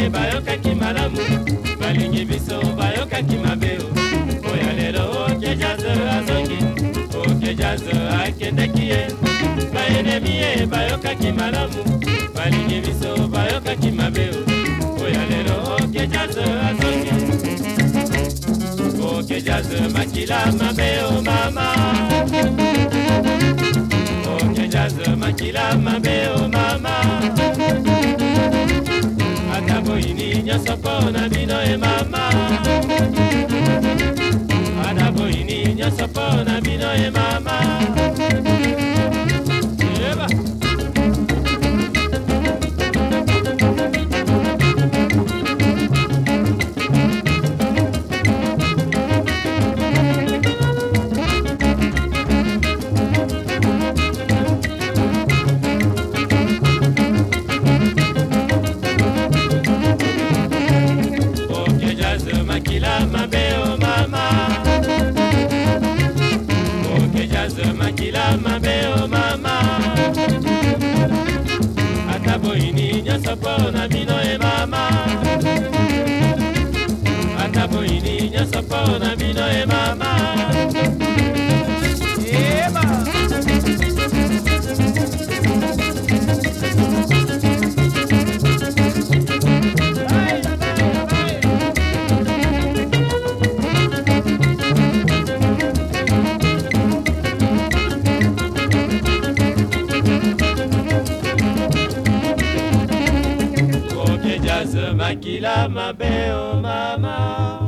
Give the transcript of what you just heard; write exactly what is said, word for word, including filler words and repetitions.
miye bayokaki malamu balingi biso bayokaki mabe oya lelo oke jazo azongi oke jazo akendeki ye bayene miye bayokaki malamu balingi biso bayokaki mabe oya lelo oke jazo azongi oke jazo makila mabe o mama oke jazo makila mabe o mama Adaboyini nyoso pona bino e mama Adaboyini nyoso pona bino e mama Eba Makila mabe o mama Oke jazo makila mabe o mama Ataboyini nyoso pona bino e mama Ataboyini nyoso pona bino e mama Eba Makila mabe o mama